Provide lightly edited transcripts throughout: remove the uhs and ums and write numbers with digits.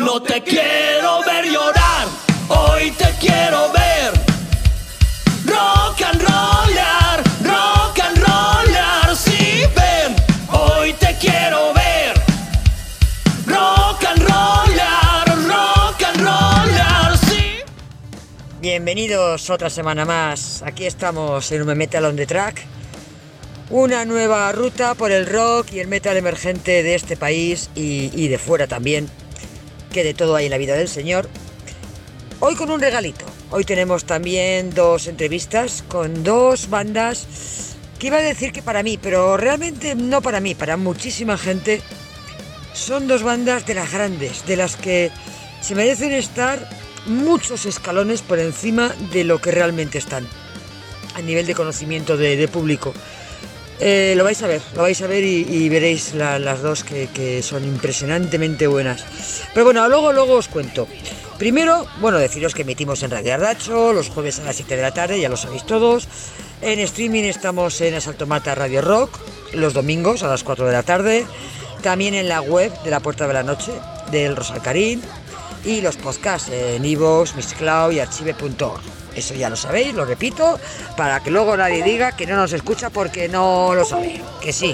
No te quiero ver llorar, hoy te quiero ver rock and rollar, sí ven, hoy te quiero ver rock and rollar, sí. Bienvenidos otra semana más, aquí estamos en un Metal on the Track, una nueva ruta por el rock y el metal emergente de este país y de fuera también, que de todo hay en la vida del señor. Hoy con un regalito. Hoy tenemos también dos entrevistas con dos bandas que iba a decir que para mí, pero realmente no para mí, para muchísima gente. Son dos bandas de las grandes, de las que se merecen estar muchos escalones por encima de lo que realmente están a nivel de conocimiento de público. Lo vais a ver y veréis las dos que son impresionantemente buenas. Pero bueno, luego os cuento. Primero, deciros que emitimos en Radio Ardacho los jueves a las 7 de la tarde, ya lo sabéis todos. En streaming estamos en Asalto Mata Radio Rock, los domingos a las 4 de la tarde. También en la web de La Puerta de la Noche, del Rosalcarín. Y los podcasts en iVoox, Mixcloud y archive.org. Eso ya lo sabéis, lo repito, para que luego nadie diga que no nos escucha porque no lo sabe, que sí.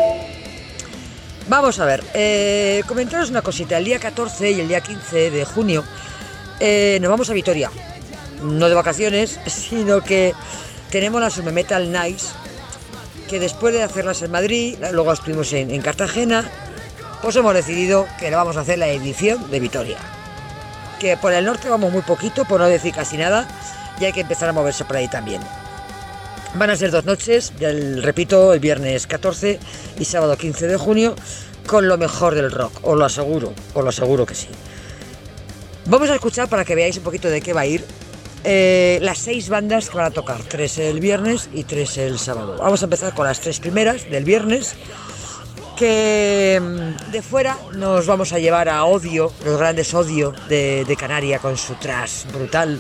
Vamos a ver, comentaros una cosita. El día 14 y el día 15 de junio nos vamos a Vitoria. No de vacaciones, sino que tenemos la Summe Metal Nights, que después de hacerlas en Madrid, luego estuvimos en Cartagena, pues hemos decidido que le vamos a hacer la edición de Vitoria. Que por el norte vamos muy poquito, por no decir casi nada, y hay que empezar a moverse por ahí también. Van a ser 2 noches, repito, el viernes 14 y sábado 15 de junio, con lo mejor del rock, os lo aseguro que sí. Vamos a escuchar, para que veáis un poquito de qué va a ir, las 6 bandas que van a tocar, 3 el viernes y 3 el sábado. Vamos a empezar con las 3 primeras del viernes, que de fuera nos vamos a llevar a Odio, los grandes Odio de Canarias, con su thrash brutal.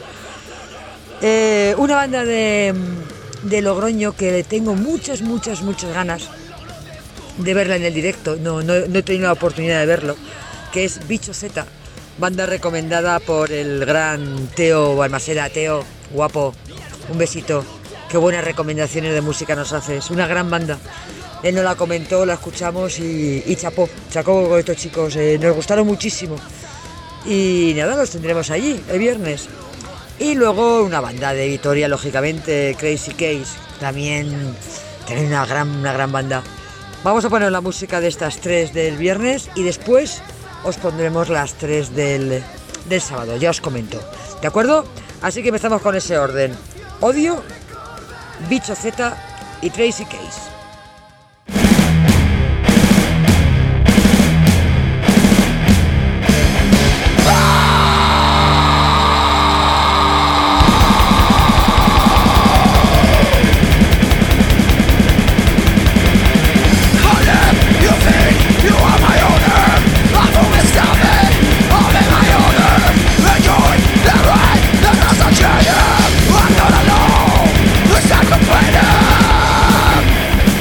Una banda de Logroño que le tengo muchas ganas de verla en el directo, no he tenido la oportunidad de verlo, que es Bicho Z, banda recomendada por el gran Teo Balmaseda. Teo, guapo, un besito, qué buenas recomendaciones de música nos haces, una gran banda. Él nos la comentó, la escuchamos y chapó con estos chicos, nos gustaron muchísimo. Y nada, los tendremos allí el viernes. Y luego una banda de Vitoria, lógicamente, Crazy Case, también una gran banda. Vamos a poner la música de estas 3 del viernes y después os pondremos las 3 del sábado, ya os comento, ¿de acuerdo? Así que empezamos con ese orden: Odio, Bicho Z y Crazy Case. I'm gonna know the sacrifice.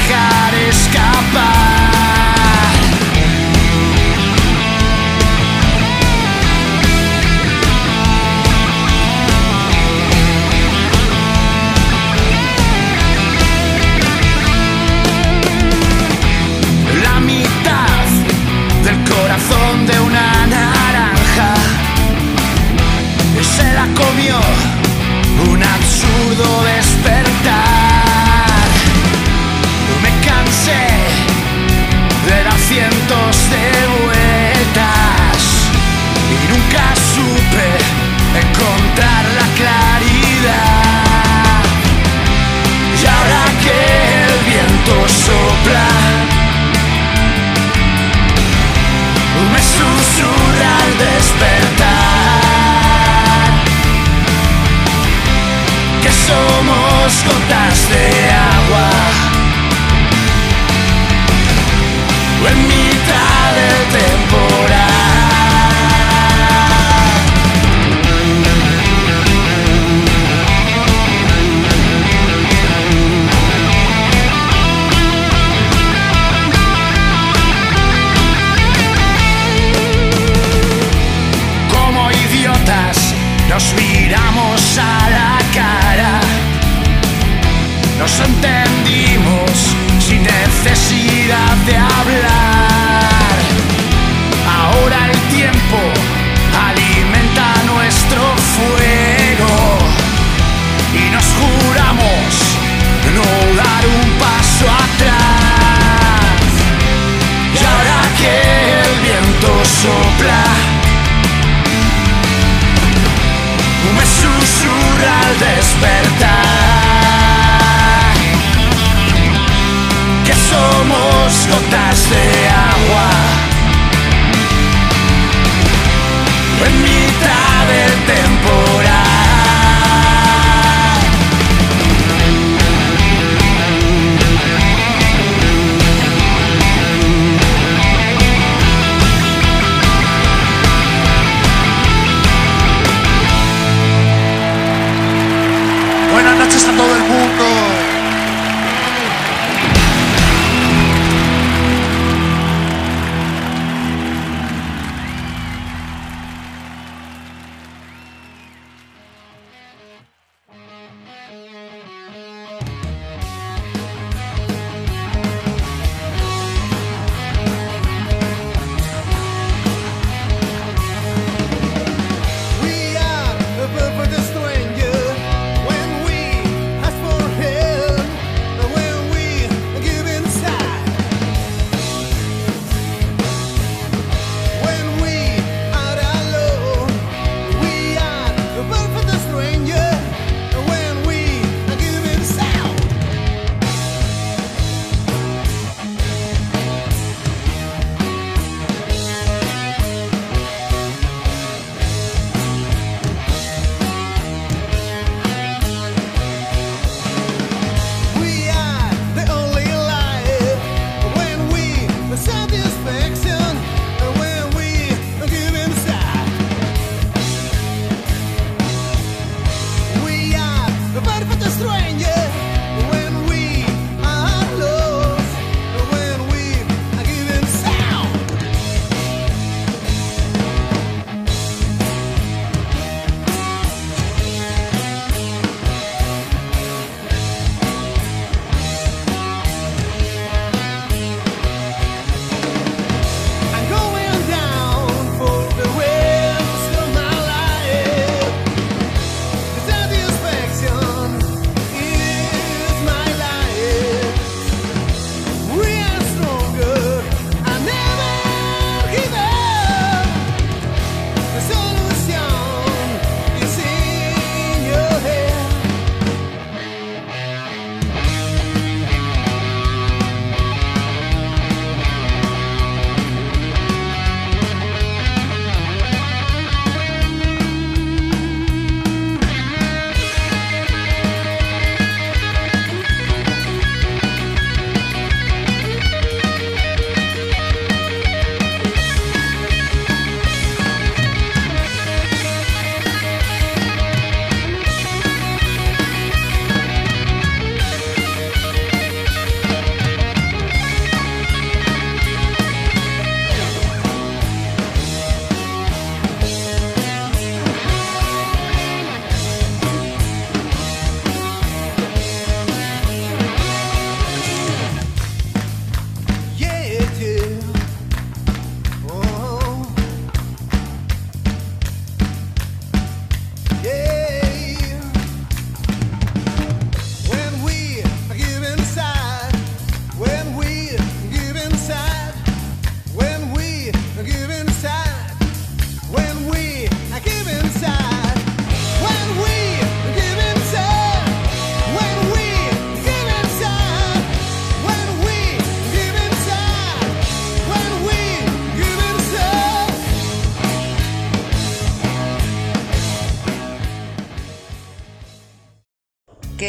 dejar escapar. La mitad del corazón de una naranja se la comió un absurdo despertar. Me cansé de dar cientos de vueltas y nunca supe encontrar la claridad. Y ahora que el viento sopla, me susurra al despertar que somos gotas de agua en mitad del temporal. Como idiotas nos miramos a la cara, nos entendimos sin necesidad de hablar. Ahora el tiempo alimenta nuestro fuego y nos juramos no dar un paso atrás. Y ahora que el viento sopla, me susurra al despertar que somos gotas de agua en mitad del temporal. Buenas noches a todo el mundo. 「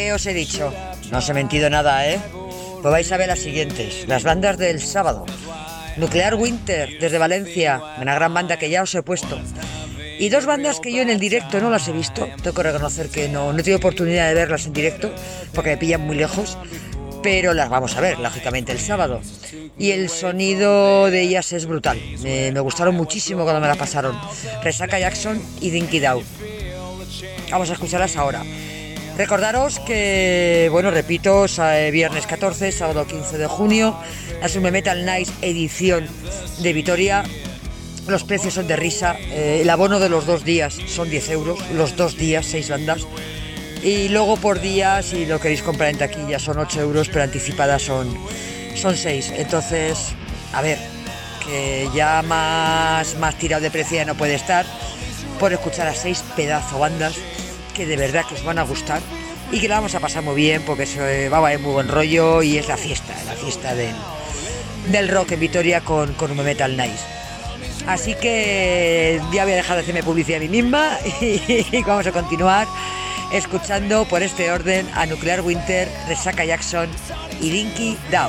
¿Qué os he dicho? No os he mentido nada, ¿eh? Pues vais a ver las siguientes. Las bandas del sábado. Nuclear Winter, desde Valencia, una gran banda que ya os he puesto. Y dos bandas que yo en el directo no las he visto. Tengo que reconocer que no he tenido oportunidad de verlas en directo, porque me pillan muy lejos. Pero las vamos a ver, lógicamente, el sábado. Y el sonido de ellas es brutal. Me gustaron muchísimo cuando me las pasaron. Resaca Jackson y Dinky Down. Vamos a escucharlas ahora. Recordaros que, bueno, repito, viernes 14, sábado 15 de junio, la Summer Metal Night edición de Vitoria. Los precios son de risa. El abono de los 2 días son 10 euros. Los 2 días, 6 bandas. Y luego por día, si lo queréis comprar en taquilla, son 8 euros, pero anticipadas son 6. Entonces, a ver, que ya más tirado de precio ya no puede estar, por escuchar a 6 pedazo bandas que de verdad que os van a gustar y que la vamos a pasar muy bien, porque va a haber muy buen rollo y es la fiesta del rock en Vitoria con un Metal Night. Así que ya voy a dejar de hacerme publicidad a mí misma y vamos a continuar escuchando por este orden a Nuclear Winter, Resaca Jackson y Dinky Down.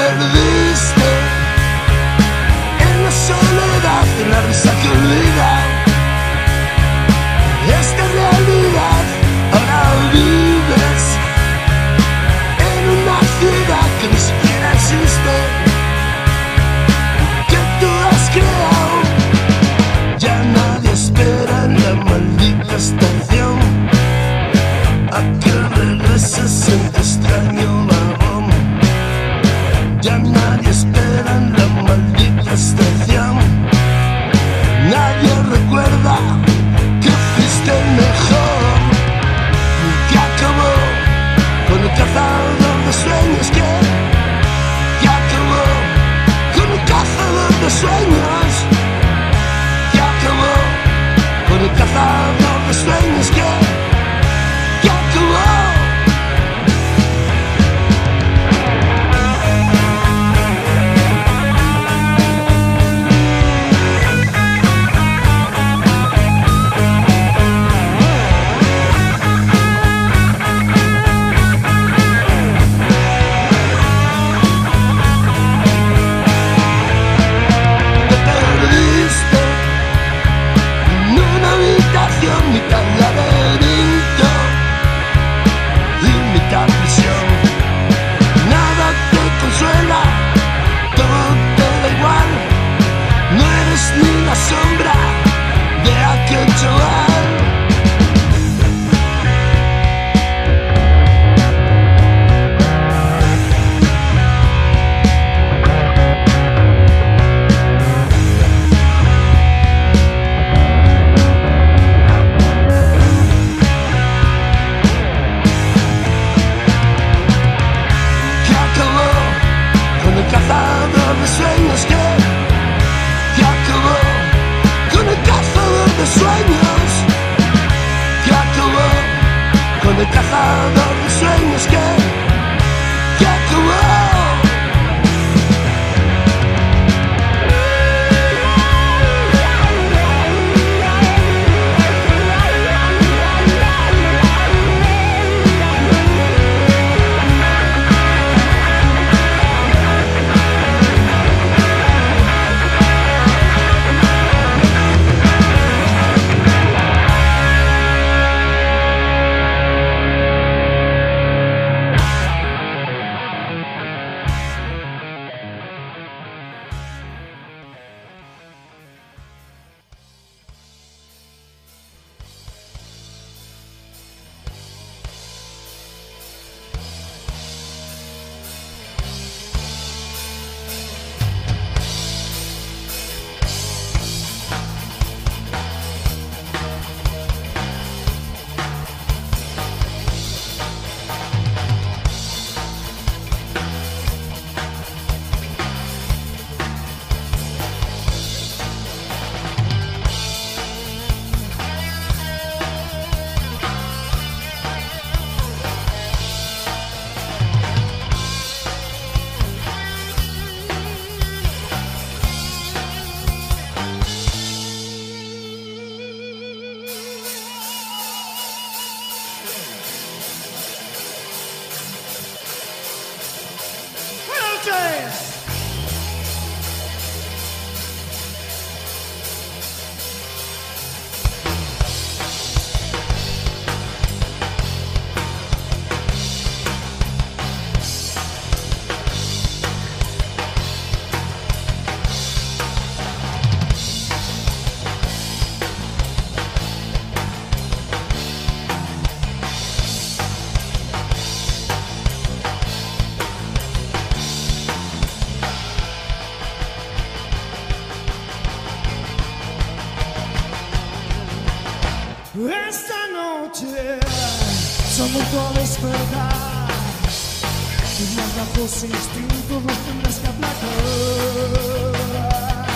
perdiste en la soledad, en la risa que olvida esta realidad. Ahora vives en una ciudad que ni siquiera existe, que tú has creado. Ya nadie espera en la maldita estación a que regreses en tu extraño vagón. Ya nadie espera en la maldita estación. Nadie recuerda que fuiste el mejor. Que acabó con el cazador de sueños. Que acabó con el cazador de sueños. Que acabó con el cazador de sueños. Que acabó. Mitad laberinto y mitad prisión. Nada te consuela, todo te da igual. No eres ni la sombra de aquel chaval. Cazador de sueños que acabó con el cazador de sueños. Que acabó con el cazador de sueños. Que acabó. Esta noche somos a despertar tus más bajos instintos los tendrás que aplacar.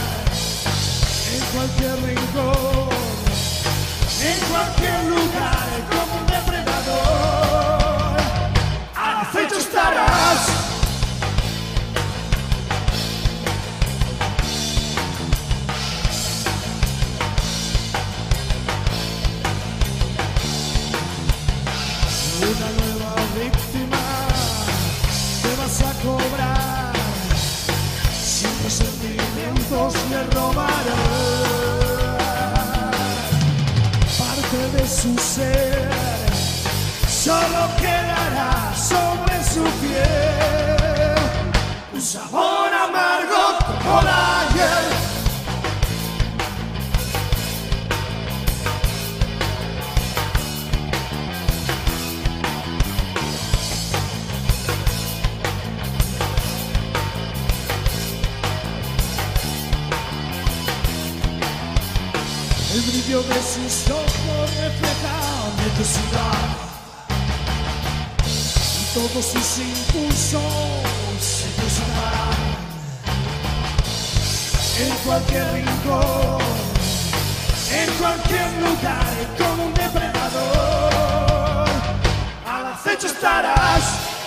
En cualquier rincón, en cualquier lugar, como un depredador, al acecho estarás. Una nueva víctima te vas a cobrar. sus sentimientos le robarán parte de su ser, solo quedará sobre su piel un sabor amargo como la hiel. El brillo de sus ojos refleja necesidad y todos sus impulsos se cruzarán en cualquier rincón, en cualquier lugar, como un depredador. Al acecho estarás.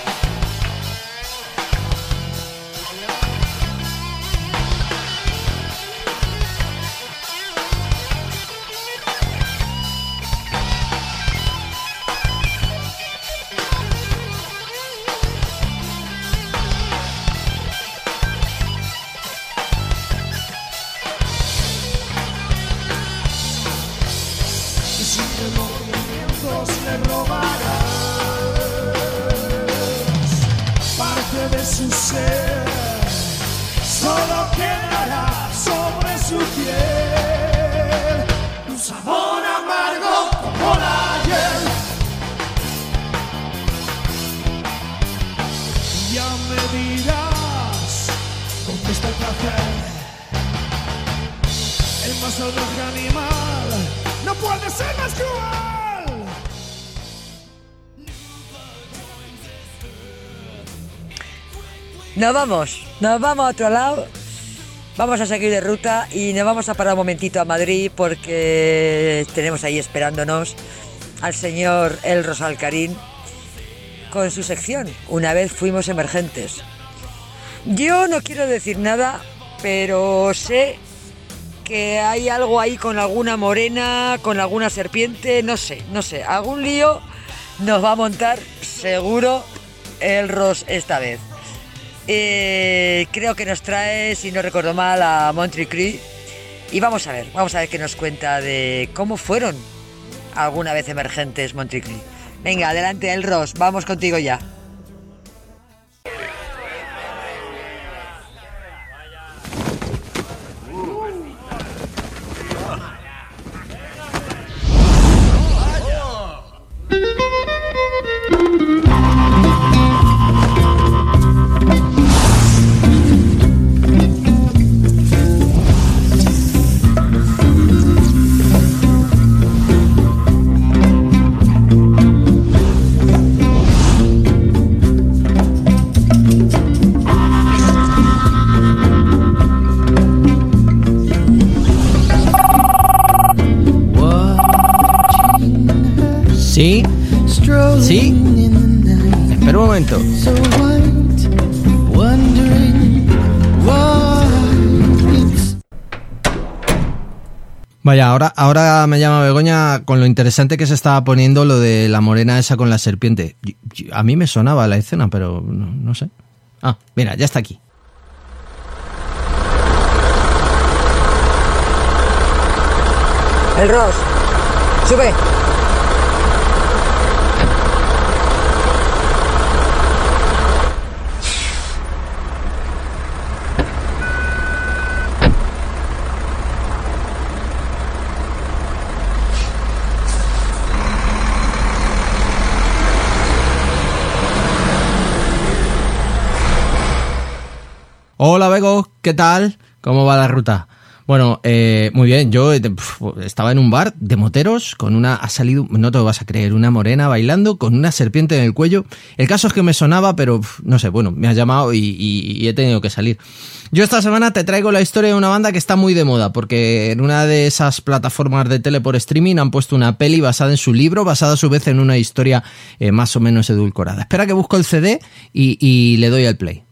Le robarás parte de su ser, solo quedará sobre su piel un sabor amargo como la hiel. Ya me dirás dónde está el placer, el más salvaje animal no puede ser más cruel. Nos vamos a otro lado, vamos a seguir de ruta y nos vamos a parar un momentito a Madrid porque tenemos ahí esperándonos al señor Elros Alcarín con su sección Una vez fuimos emergentes. Yo no quiero decir nada, pero sé que hay algo ahí con alguna morena, con alguna serpiente, no sé, algún lío nos va a montar seguro Elros esta vez. Creo que nos trae, si no recuerdo mal, a Montricri y vamos a ver qué nos cuenta de cómo fueron alguna vez emergentes Montricri. Venga, adelante Elros, vamos contigo ya. Sí. Sí. Espera un momento. Vaya, ahora me llama Begoña con lo interesante que se estaba poniendo lo de la morena esa con la serpiente. A mí me sonaba la escena, pero no sé. Ah, mira, ya está aquí. Elros, sube. Hola Bego, ¿qué tal? ¿Cómo va la ruta? Bueno, muy bien, yo estaba en un bar de moteros con una, ha salido, no te lo vas a creer, una morena bailando con una serpiente en el cuello. El caso es que me sonaba, pero no sé, bueno, me has llamado y he tenido que salir. Yo esta semana te traigo la historia de una banda que está muy de moda, porque en una de esas plataformas de tele por streaming han puesto una peli basada en su libro, basada a su vez en una historia más o menos edulcorada. Espera que busco el CD y le doy al play.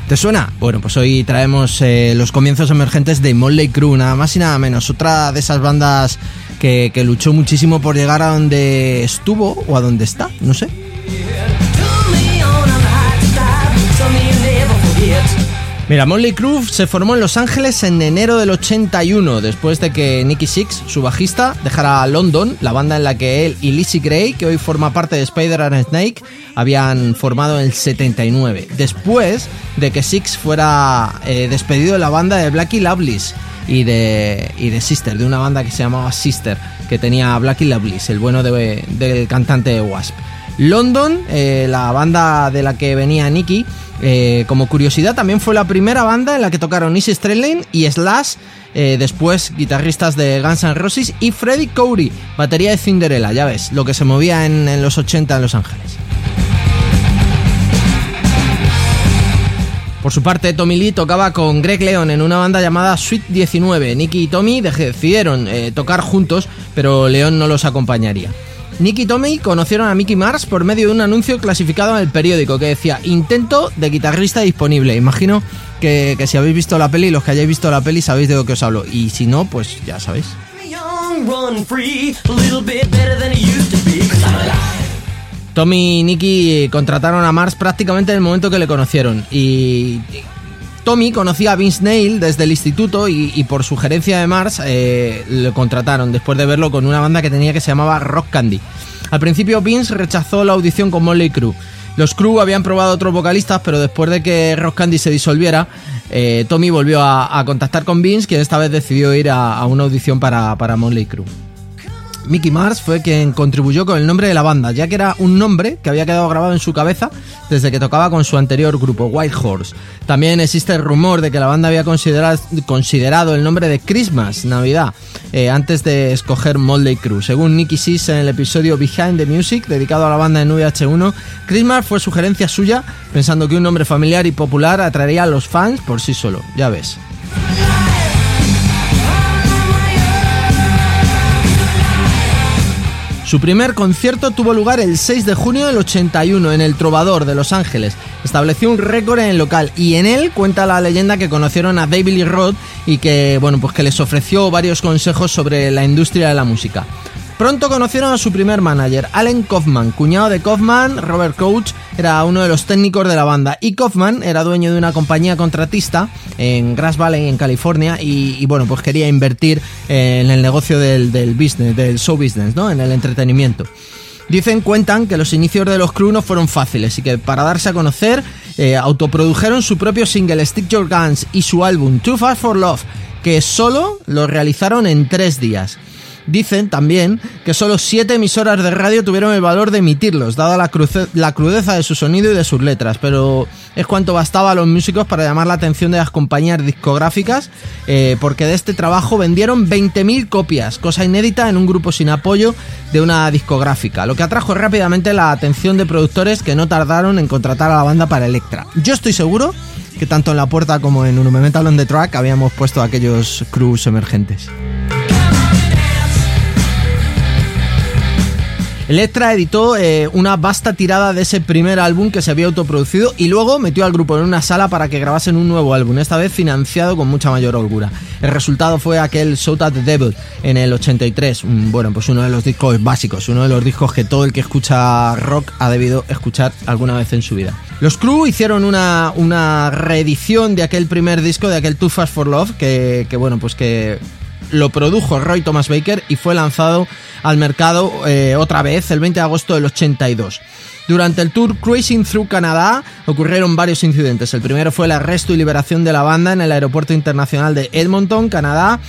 ¿Te suena? Bueno, pues hoy traemos los comienzos emergentes de Motley Crue, nada más y nada menos. Otra de esas bandas que luchó muchísimo por llegar a donde estuvo o a donde está, no sé. Mira, Motley Crue se formó en Los Ángeles en enero del 81, después de que Nicky Sixx, su bajista, dejara London, la banda en la que él y Lizzie Gray, que hoy forma parte de Spider and Snake, habían formado en el 79, después de que Sixx fuera despedido de la banda de Blackie Lawless y de Sister, de una banda que se llamaba Sister, que tenía Blackie Lawless, el bueno del cantante de Wasp. London, la banda de la que venía Nicky, como curiosidad, también fue la primera banda en la que tocaron Izzy Stradlin y Slash, después guitarristas de Guns N' Roses, y Freddie Cody, batería de Cinderella. Ya ves, lo que se movía en los 80 en Los Ángeles. Por su parte, Tommy Lee tocaba con Greg Leon en una banda llamada Sweet 19. Nicky y Tommy decidieron tocar juntos, pero Leon no los acompañaría. Nicky y Tommy conocieron a Mickey Mars por medio de un anuncio clasificado en el periódico que decía: intento de guitarrista disponible. Imagino que si habéis visto la peli, los que hayáis visto la peli sabéis de lo que os hablo, y si no, pues ya sabéis. Tommy y Nicky contrataron a Mars prácticamente en el momento que le conocieron, y Tommy conocía a Vince Neil desde el instituto y por sugerencia de Mars le contrataron después de verlo con una banda que tenía que se llamaba Rock Candy. Al principio Vince rechazó la audición con Motley Crue. Los Crue habían probado otros vocalistas, pero después de que Rock Candy se disolviera, Tommy volvió a contactar con Vince, quien esta vez decidió ir a una audición para Motley Crue. Mickey Mars fue quien contribuyó con el nombre de la banda, ya que era un nombre que había quedado grabado en su cabeza desde que tocaba con su anterior grupo, White Horse. También existe el rumor de que la banda había considerado el nombre de Christmas, Navidad, antes de escoger Motley Crue. Según Nicky Sixx en el episodio Behind the Music, dedicado a la banda en VH1, Christmas fue sugerencia suya, pensando que un nombre familiar y popular atraería a los fans por sí solo. Ya ves. Su primer concierto tuvo lugar el 6 de junio del 81 en el Trovador de Los Ángeles. Estableció un récord en el local y en él cuenta la leyenda que conocieron a David Lee Roth y que les ofreció varios consejos sobre la industria de la música. Pronto conocieron a su primer manager, Allen Kaufman, cuñado de Kaufman. Robert Couch era uno de los técnicos de la banda y Kaufman era dueño de una compañía contratista en Grass Valley, en California, y quería invertir en el negocio del business, del show business, ¿no? En el entretenimiento. Cuentan que los inicios de los Crue no fueron fáciles y que para darse a conocer autoprodujeron su propio single Stick Your Guns y su álbum Too Fast for Love, que solo lo realizaron en 3 días. Dicen también que solo 7 emisoras de radio tuvieron el valor de emitirlos, dada la crudeza de su sonido y de sus letras, pero es cuanto bastaba a los músicos para llamar la atención de las compañías discográficas, porque de este trabajo vendieron 20.000 copias, cosa inédita en un grupo sin apoyo de una discográfica, lo que atrajo rápidamente la atención de productores que no tardaron en contratar a la banda para Elektra. Yo estoy seguro que tanto en La Puerta como en Monumental on the Track habíamos puesto aquellos Crue emergentes. Elektra editó una vasta tirada de ese primer álbum que se había autoproducido y luego metió al grupo en una sala para que grabasen un nuevo álbum, esta vez financiado con mucha mayor holgura. El resultado fue aquel Shout at the Devil en el 83, uno de los discos básicos, uno de los discos que todo el que escucha rock ha debido escuchar alguna vez en su vida. Los Crue hicieron una reedición de aquel primer disco, de aquel Too Fast for Love, que lo produjo Roy Thomas Baker y fue lanzado al mercado otra vez el 20 de agosto del 82. Durante el tour Cruising Through Canadá ocurrieron varios incidentes. El primero fue el arresto y liberación de la banda en el aeropuerto internacional de Edmonton, Canadá,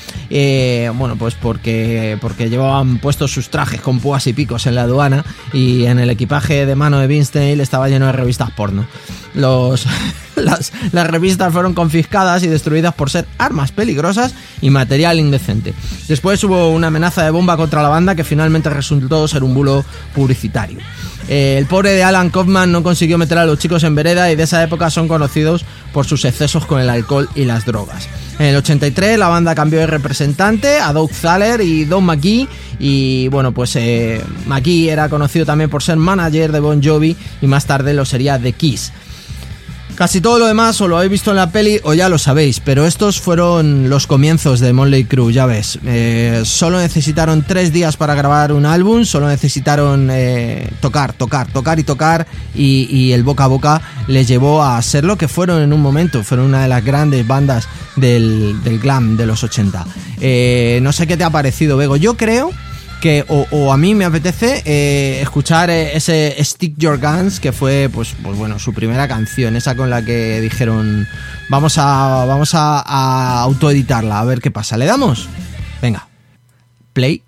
porque llevaban puestos sus trajes con púas y picos en la aduana y en el equipaje de mano de Vince Neil estaba lleno de revistas porno. Las revistas fueron confiscadas y destruidas por ser armas peligrosas y material indecente. Después hubo una amenaza de bomba contra la banda que finalmente resultó ser un bulo publicitario. El pobre de Alan Kaufman no consiguió meter a los chicos en vereda y de esa época son conocidos por sus excesos con el alcohol y las drogas. En el 83 la banda cambió de representante a Doug Thaler y Don McGee y McGee era conocido también por ser manager de Bon Jovi y más tarde lo sería de Kiss. Casi todo lo demás o lo habéis visto en la peli o ya lo sabéis, pero estos fueron los comienzos de Mötley Crüe, ya ves. Solo necesitaron 3 días para grabar un álbum, solo necesitaron tocar y el boca a boca les llevó a ser lo que fueron en un momento. Fueron una de las grandes bandas del glam de los 80. No sé qué te ha parecido, Bego. Yo creo que o a mí me apetece escuchar ese Stick Your Guns, que fue pues bueno, su primera canción, esa con la que dijeron vamos a autoeditarla, a ver qué pasa. ¿Le damos? Venga, play.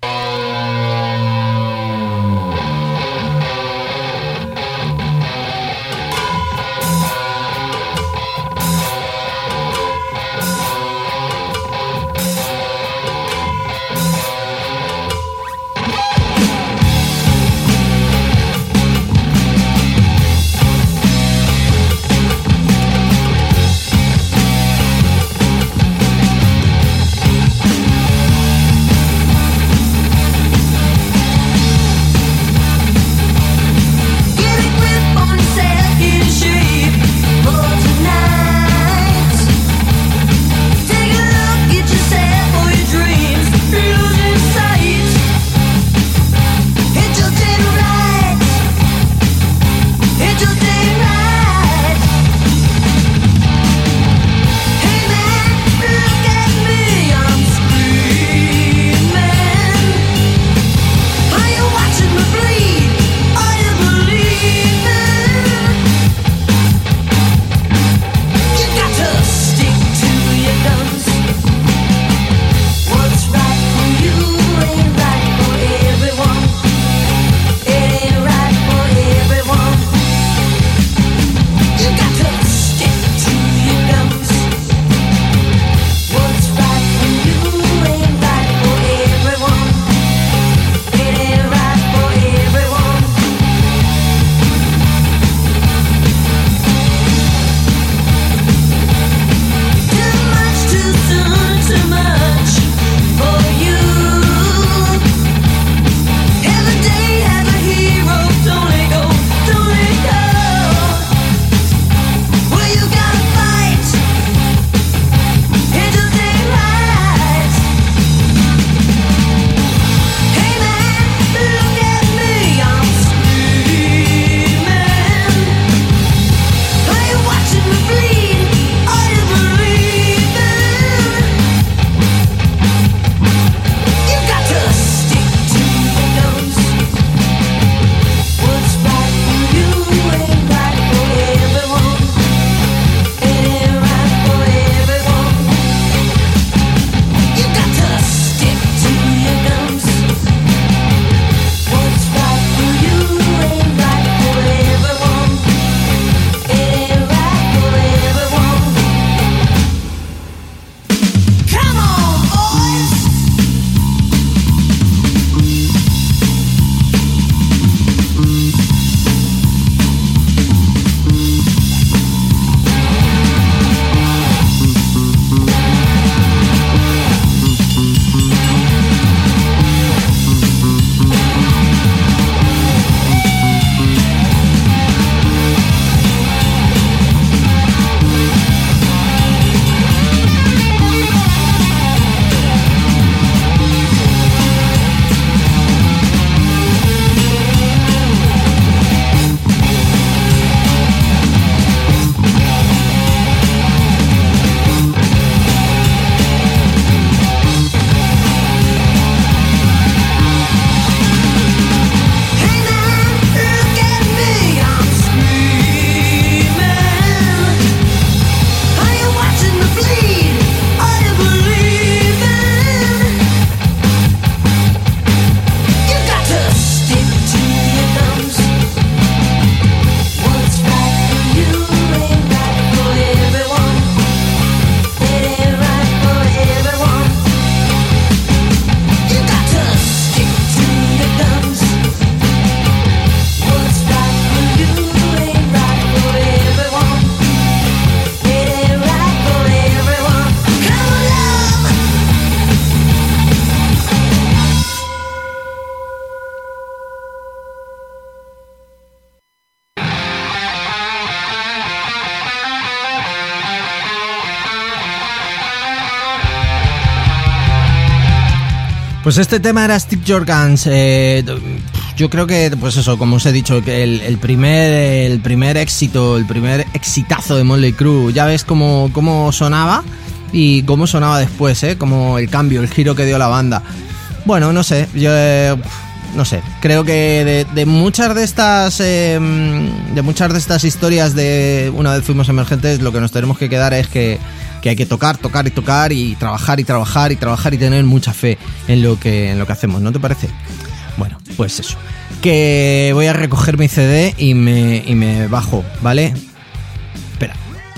Pues este tema era Stick Your Guns. Yo creo que, pues eso, como os he dicho, que el primer éxito, el primer exitazo de Mötley Crüe, ya ves cómo sonaba y cómo sonaba después, como el cambio, el giro que dio la banda. Bueno, no sé, yo no sé, creo que de muchas de estas historias de Una vez fuimos emergentes, lo que nos tenemos que quedar es que hay que tocar y trabajar y tener mucha fe en lo que hacemos, ¿no te parece? Bueno, pues eso, que voy a recoger mi CD y me bajo, ¿vale? Espera.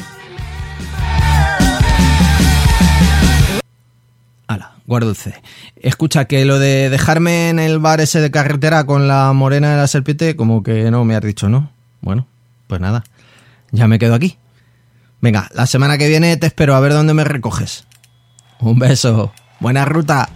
Hala, guardo el CD. Escucha, que lo de dejarme en el bar ese de carretera con la morena de la serpiente, como que no me has dicho, ¿no? Bueno, pues nada, ya me quedo aquí. Venga, la semana que viene te espero a ver dónde me recoges. Un beso. Buena ruta.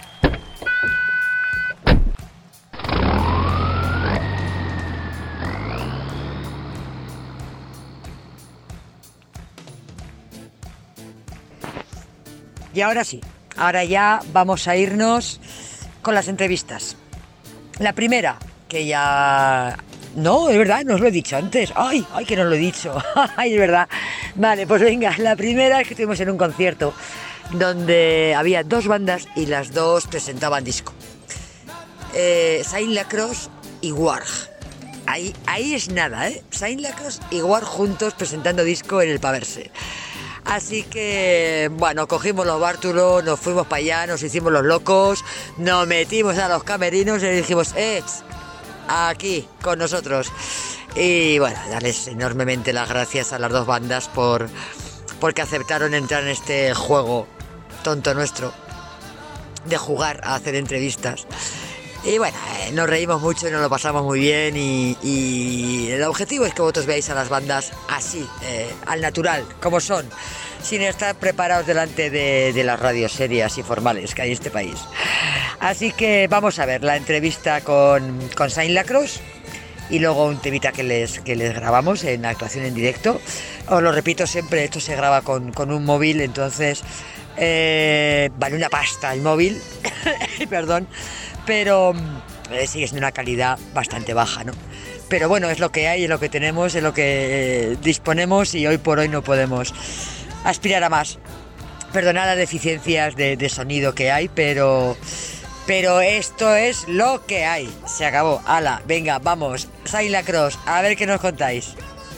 Y ahora sí, ahora ya vamos a irnos con las entrevistas. La primera, que ya... No, es verdad, no os lo he dicho antes. Ay, que no lo he dicho. Ay, es verdad. Vale, pues venga, la primera es que estuvimos en un concierto donde había dos bandas y las dos presentaban disco. Saint Lacrosse y Warg. Ahí es nada, ¿eh? Saint Lacrosse y Warg juntos presentando disco en el Paverse. Así que, bueno, cogimos los bártulos, nos fuimos para allá, nos hicimos los locos, nos metimos a los camerinos y dijimos, aquí, con nosotros. Y bueno, darles enormemente las gracias a las dos bandas porque aceptaron entrar en este juego tonto nuestro de jugar a hacer entrevistas. Y bueno, nos reímos mucho y nos lo pasamos muy bien y el objetivo es que vosotros veáis a las bandas así, al natural, como son, sin estar preparados delante de las radios serias y formales que hay en este país. Así que vamos a ver la entrevista con Saint Lacrosse y luego un temita que les grabamos en la actuación en directo. Os lo repito siempre, esto se graba con un móvil, entonces vale una pasta el móvil, perdón, pero sigue siendo una calidad bastante baja, ¿no? Pero bueno, es lo que hay, es lo que tenemos, es lo que disponemos y hoy por hoy no podemos aspirar a más. Perdonad las deficiencias de sonido que hay, pero esto es lo que hay. Se acabó. Hala, venga, vamos. Saint Lacrosse, a ver qué nos contáis.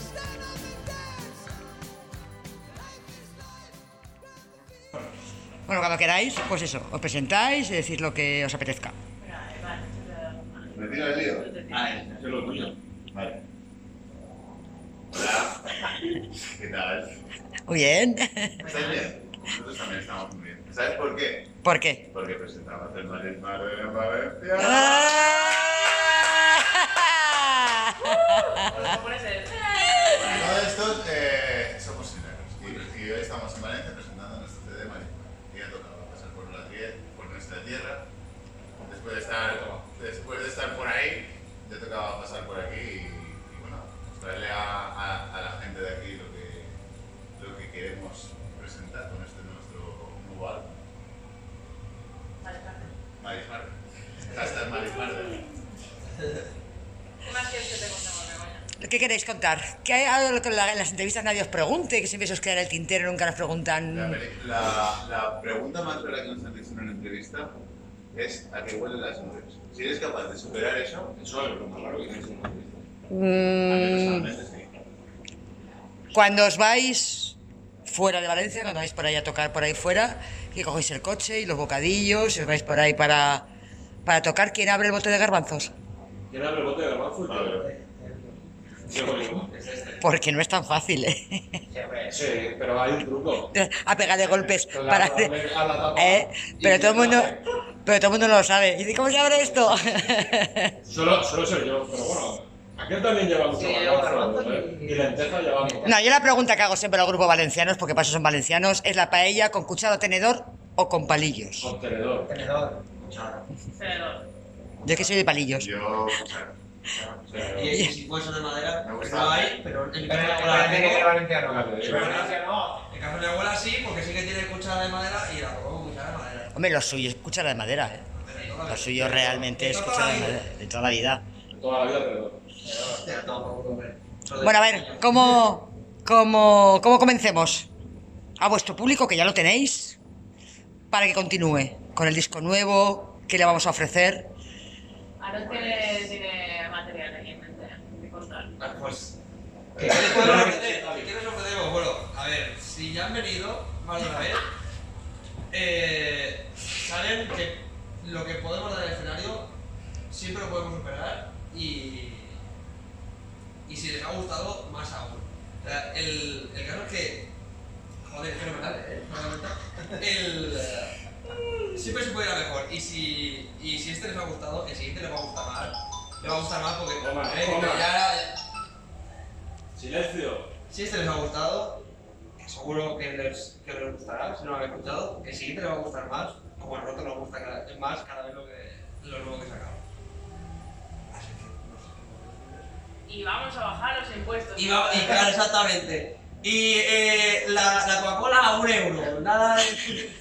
Bueno, cuando queráis, pues eso, os presentáis y decís lo que os apetezca. ¿Me tira el lío? Es lo tuyo. Vale. Hola. ¿Qué tal? Muy bien. ¿Estáis bien? Nosotros también estamos muy bien. ¿Sabes por qué? ¿Por qué? Porque presentamos el Marismar de Valencia. Todos estos somos sineros y hoy estamos en Valencia presentando nuestro CD Marismar. Y ha tocado pasar por nuestra tierra. Después de estar por ahí, ya tocaba pasar por aquí y bueno, mostrarle a la gente de aquí lo que queremos presentar con este nuestro nuevo álbum. Marismar. Hasta Marismar. ¿Qué más quieres que te contemos, Begoña? ¿Qué queréis contar? ¿Qué hay algo que en las entrevistas nadie os pregunte? Que siempre se os queda en el tintero y nunca nos preguntan. La pregunta más dura que nos han hecho en una entrevista es a qué huelen las nubes. Si eres capaz de superar eso es lo más raro que tienes en una entrevista. A mí personalmente sí. Cuando os vais fuera de Valencia, cuando vais por ahí a tocar por ahí fuera, que cogéis el coche y los bocadillos, y os vais por ahí para tocar, ¿quién abre el bote de garbanzos? ¿Quién abre el bote de garbanzos? Porque no es tan fácil, ¿eh? Sí, pero hay un truco. A pegarle golpes para... Pero todo el mundo no lo sabe. Y dice, ¿cómo se abre esto? Solo sé yo, pero bueno, aquel también lleva mucho garbanzo, y lenteja lleva mucho. No, yo la pregunta que hago siempre a los grupos valencianos, porque para eso son valencianos, es la paella con cuchara o tenedor o con palillos. Con tenedor. Tenedor. Yo es que soy de palillos. Yo, Y si puede ser de madera, me no gusta. hay, pero en el caso de la abuela sí, porque sí que tiene cuchara de madera y la pongo con cuchara de madera. Hombre, lo suyo es cuchara de madera, ¿eh? Lo suyo realmente es escuchar de toda la vida. De toda la vida alrededor. Bueno, a ver, ¿cómo comencemos? A vuestro público, que ya lo tenéis, para que continúe con el disco nuevo, ¿qué le vamos a ofrecer? Ahora tiene material ahí en mente de contar. Pues, ¿qué les podemos ofrecer? ¿Qué les ofrecemos? Bueno, a ver, si ya han venido más de una vez, saben que lo que podemos dar en el escenario siempre lo podemos superar y si les ha gustado, más aún. O sea, el caso es que, joder, es fenomenal, siempre se puede ir a mejor y si este les ha gustado, el siguiente les va a gustar más. Les va a gustar más porque Toma. ya... Silencio. Si este les ha gustado, que seguro que les gustará, si no lo habéis escuchado, el siguiente les va a gustar más, como a nosotros nos gusta más cada vez lo nuevo que sacamos. Así que, no sé. Y vamos a bajar los impuestos. Y claro, exactamente. Y la Coca-Cola a €1. Nada de...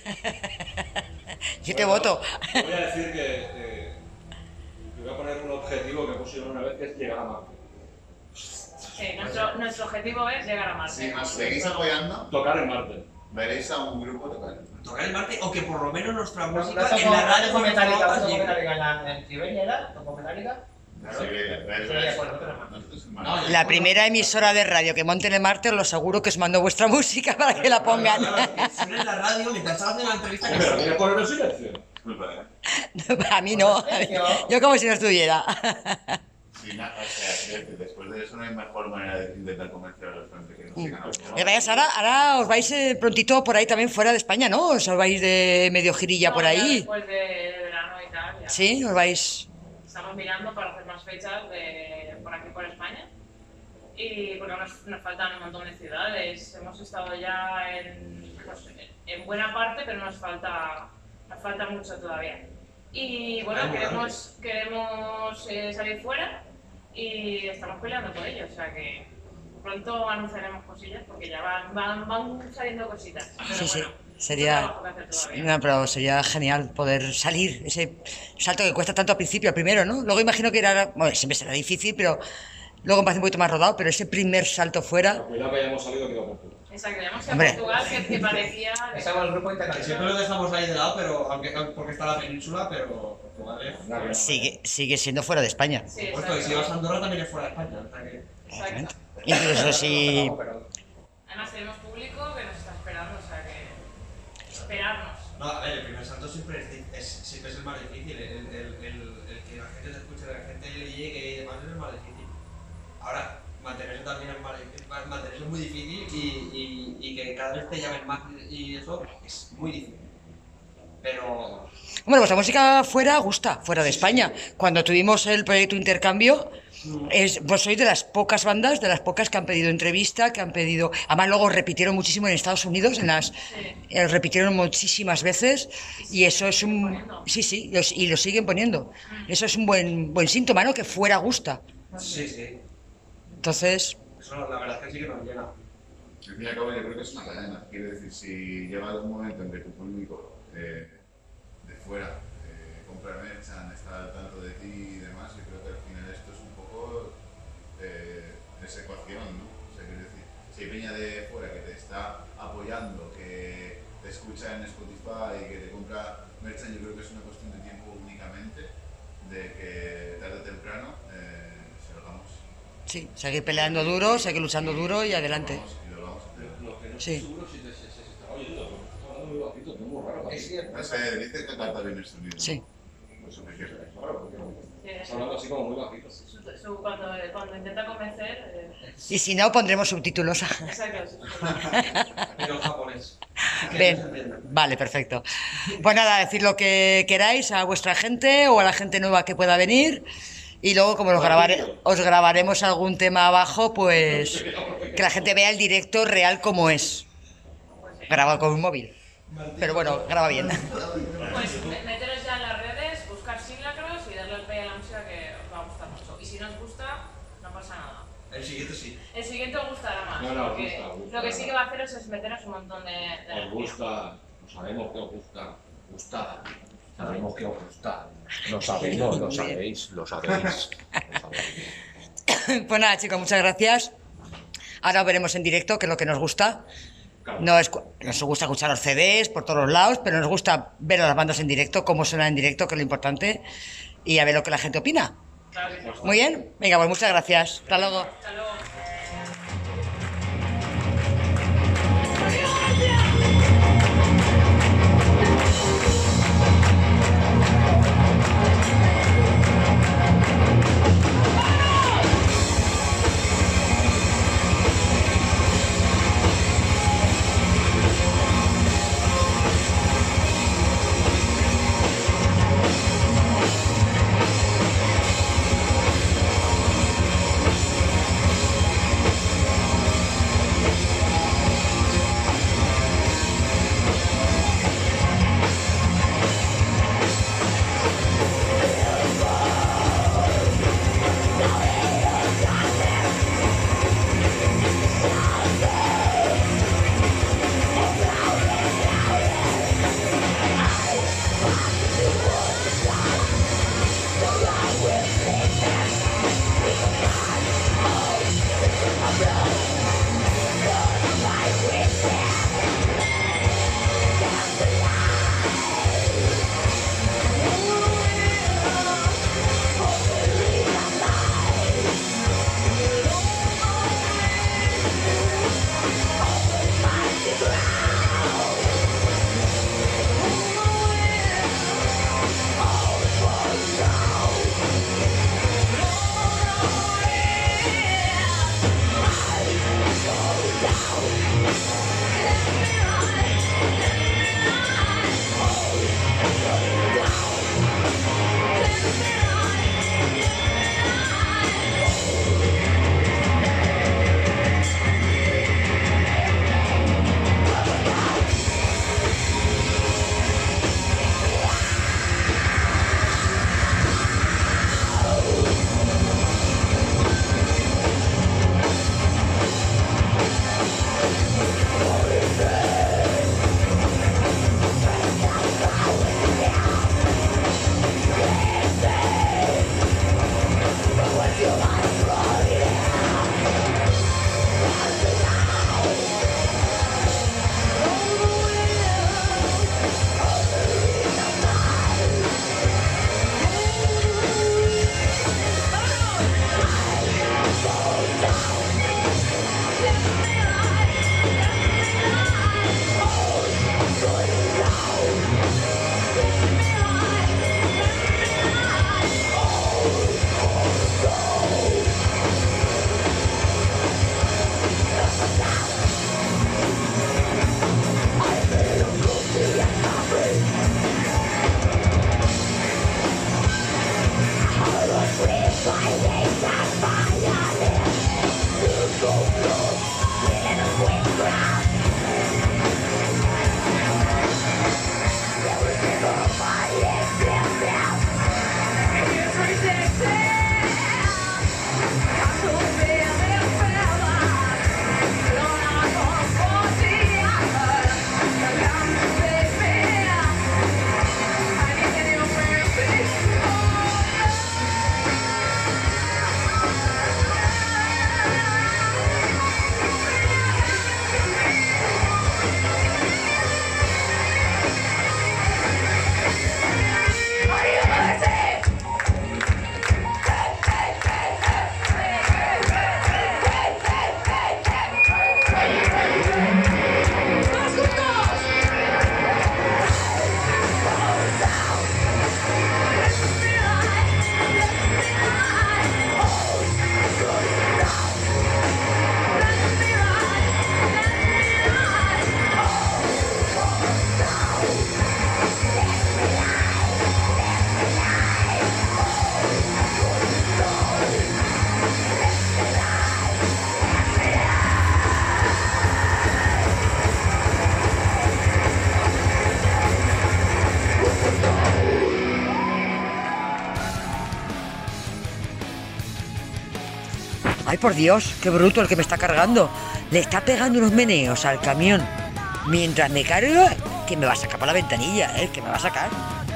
Yo te voto. Voy a decir que voy a poner un objetivo que pusieron una vez, que es llegar a Marte. Sí, nuestro objetivo es llegar a Marte. Si nos seguís apoyando, Tocar en Marte. veréis a un grupo tocar. Tocar el Marte, o que por lo menos nuestra ¿No música tocó en la radio tocó Metallica? más ¿Tocó llegue. Metallica en Siberia era? ¿Tocó Metallica? Sí, pues nosotros no. nosotros en No, Marte. La primera emisora de radio que monte en el Marte, os lo aseguro que os mando vuestra música para que la pongan. Suena en la radio mientras estaba haciendo la entrevista que Pero tienes que poner en silencio. Disculpa, A mí no. Yo como si no estuviera. Sí, o sea, quiero decir, después de eso no hay mejor manera de intentar convencer a los fans de que nos sigan apoyando. Vayas, ahora os vais prontito por ahí también fuera de España, ¿no? Os vais de medio girilla por No, ya ahí. Después de verano y tal. Ya. Sí, os vais. Estamos mirando para hacer más fechas por aquí por España. Y porque nos faltan un montón de ciudades. Hemos estado ya en buena parte, pero nos falta mucho todavía. Y bueno, queremos salir fuera y estamos peleando por ello. O sea que pronto anunciaremos cosillas porque ya van saliendo cositas. Pero Sí, sí. bueno, Sería, mucho trabajo que hacer todavía. no, pero sería genial poder salir, ese salto que cuesta tanto al principio, al primero, ¿no? Luego imagino que bueno, siempre será difícil, pero luego me parece un poquito más rodado, pero ese primer salto fuera, Cuidado que hayamos salido que por culo. Exacto, ya hemos ido a Hombre. Portugal que parecía... Estamos el grupo siempre internacional. lo dejamos ahí de lado, pero porque está la península, pero Portugal es... sigue siendo fuera de España. Sí, Por supuesto, y si vas a exacto. Andorra también es fuera de España, o sea que... Exacto. Incluso si... Además tenemos público que nos está esperando, o sea que... Esperarnos. No, a ver, el primer salto siempre es el más difícil, el que la gente te escuche, la gente le llegue y demás es el más difícil. Ahora, mantenerse también es muy difícil y que cada vez te llamen más y eso es muy difícil. Pero... Bueno, vuestra música fuera de España. Cuando tuvimos el proyecto Intercambio, pues sois de las pocas bandas, de las pocas que han pedido entrevista, que han pedido... Además luego repitieron muchísimo en Estados Unidos, repitieron muchísimas veces y eso es un... Sí, y lo siguen poniendo. Eso es un buen síntoma, ¿no? Que fuera gusta. Sí. Entonces... Eso la verdad es que sí que nos llena. Al fin y al cabo yo creo que es una cadena. Quiero decir, si llega algún momento en que tu público de fuera compra merchan, está al tanto de ti y demás, yo creo que al final esto es un poco esa ecuación, ¿no? O sea, quiero decir, si hay peña de fuera que te está apoyando, que te escucha en Spotify, que te compra merchan, yo creo que es una cuestión de tiempo únicamente, de que tarde o temprano salgamos. Sí, seguir peleando duro, seguir luchando duro y adelante. Y lo vamos a hacer. Lo que no Sí. estoy seguro si se está oyendo, porque está hablando muy bajito, que es muy raro. No sé, dice que tarda bien el sonido. Sí. Pues eso me quiero. Claro, porque Sí, está hablando así como muy bajito. Cuando intenta convencer... Y si no, pondremos subtítulos. Exacto. Pero en japonés. Bien, vale, perfecto. Pues nada, decir lo que queráis a vuestra gente o a la gente nueva que pueda venir. Y luego, como os grabaremos algún tema abajo, pues que la gente vea el directo real como es. Grabado con un móvil. Pero bueno, graba bien. Pues meteros ya en las redes, buscar Simulacros y darle al play a la música que os va a gustar mucho. Y si no os gusta, no pasa nada. El siguiente sí. El siguiente os gustará más. No, os porque gusta. Lo que sí que va a haceros es meteros un montón de Os gusta, lo sabemos que os gusta, gustada. Sabemos que os gusta. Lo sabemos, lo sabéis, lo sabéis. Pues nada, chicos, muchas gracias. Ahora os veremos en directo, que es lo que nos gusta. Nos gusta escuchar los CDs por todos los lados, pero nos gusta ver a las bandas en directo, cómo suenan en directo, que es lo importante, y a ver lo que la gente opina. Muy bien, venga, pues muchas gracias. Hasta luego. Ay, por Dios, qué bruto el que me está cargando. Le está pegando unos meneos al camión mientras me carga, que me va a sacar por la ventanilla, que me va a sacar.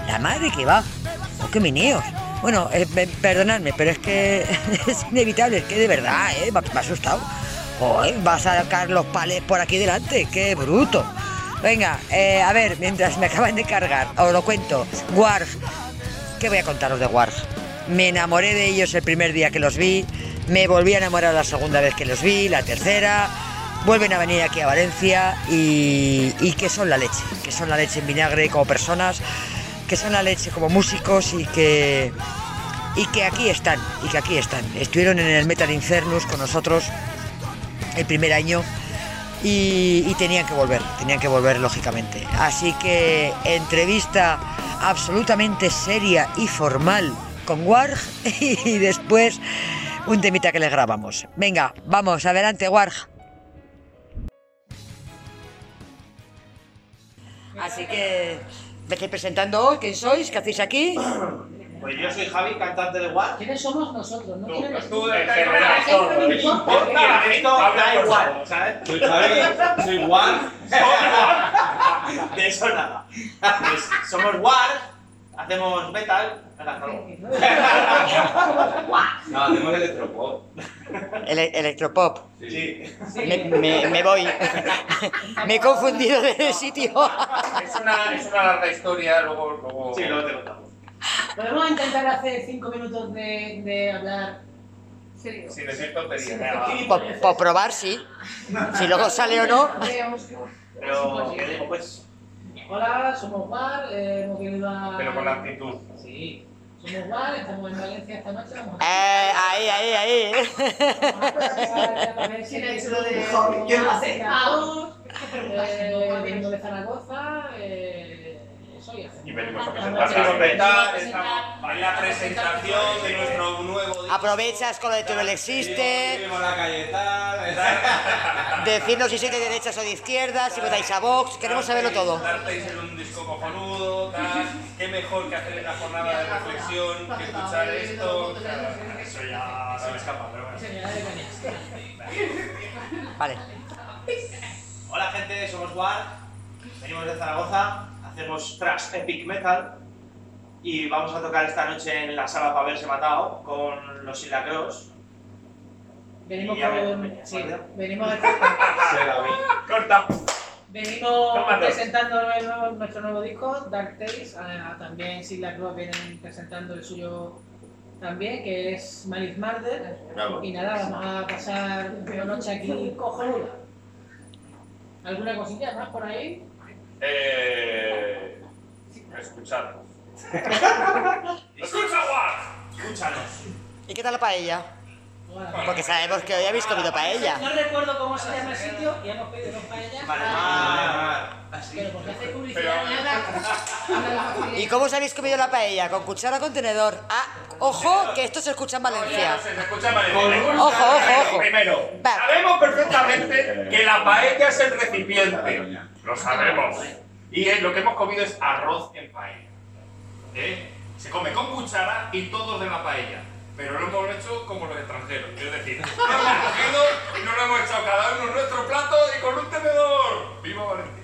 La madre que va. ¡Oh, qué minios! Bueno, perdonadme, pero es que es inevitable, es que de verdad, me ha asustado. Joder, va a sacar los palés por aquí delante, qué bruto. Venga, a ver, mientras me acaban de cargar, os lo cuento. Warg, ¿qué voy a contaros de Warg? Me enamoré de ellos el primer día que los vi, me volví a enamorar la segunda vez que los vi, la tercera, vuelven a venir aquí a Valencia y que son la leche en vinagre como personas, que son la leche como músicos y que aquí están, Estuvieron en el Metal Infernus con nosotros el primer año y tenían que volver lógicamente. Así que entrevista absolutamente seria y formal con Warg y después un temita que les grabamos. Venga, vamos, adelante Warg. Así que me estoy presentando hoy, ¿quién sois? ¿Qué hacéis aquí? Pues yo soy Javi, cantante de Warg. ¿Quiénes somos nosotros? ¿No? Tú en general, Esto da igual, ¿sabes? Soy Javi, soy Warg. De eso nada. Pues somos Warg, hacemos metal. No, hacemos electropop. Electropop. Sí. Me voy. Me he confundido de sitio. Es una larga historia, luego... Sí, luego te contamos. Podemos intentar hacer 5 minutos de hablar. Sin decir tonterías. Por probar, sí. Si luego sale o no. Pero, ¿qué digo, pues? Hola, somos Warg, hemos venido a... Pero con actitud. Sí. Somos Warg, estamos en Valencia esta noche. Vamos a... Ahí. Silencio de... Venimos de Zaragoza, Y venimos a presentar en la presentación de nuestro nuevo disco. Aprovechas con lo de Tu no existe. Vivimos la calle tal. Decirnos si sois de derechas o de izquierdas, si votáis a Vox, queremos saberlo todo. Darteis en un disco cojonudo, tal. Qué mejor que hacer una jornada de reflexión, que escuchar esto. Eso ya se me escapa, pero bueno. Vale. Hola gente, somos Warg. Venimos de Zaragoza. Hacemos thrash epic metal y vamos a tocar esta noche en la sala para haberse matado con los Silacros. Venimos presentando nuestro nuevo disco, Dark Tales. También Silacros vienen presentando el suyo también, que es Malice Murder. Bravo. Y nada, vamos a pasar una noche aquí cojonuda. ¿Alguna cosilla más por ahí? Escuchadnos. ¡Escucha, Warg! Escúchanos. ¿Y qué tal la paella? Porque sabemos que hoy habéis comido paella. No recuerdo cómo se llama el sitio y hemos pedido dos paellas. Pero porque hace publicidad nada. ¿Y cómo os habéis comido la paella? ¿Con cuchara o con tenedor? Ojo, que esto se escucha en Valencia. Se escucha en Valencia. Ojo. Primero, sabemos perfectamente que la paella es el recipiente. Lo sabemos. Y lo que hemos comido es arroz en paella. Se come con cuchara y todos de la paella. Pero lo hemos hecho como los extranjeros. Es decir, lo hemos cogido y nos lo hemos echado cada uno en nuestro plato y con un tenedor. ¡Viva Valencia!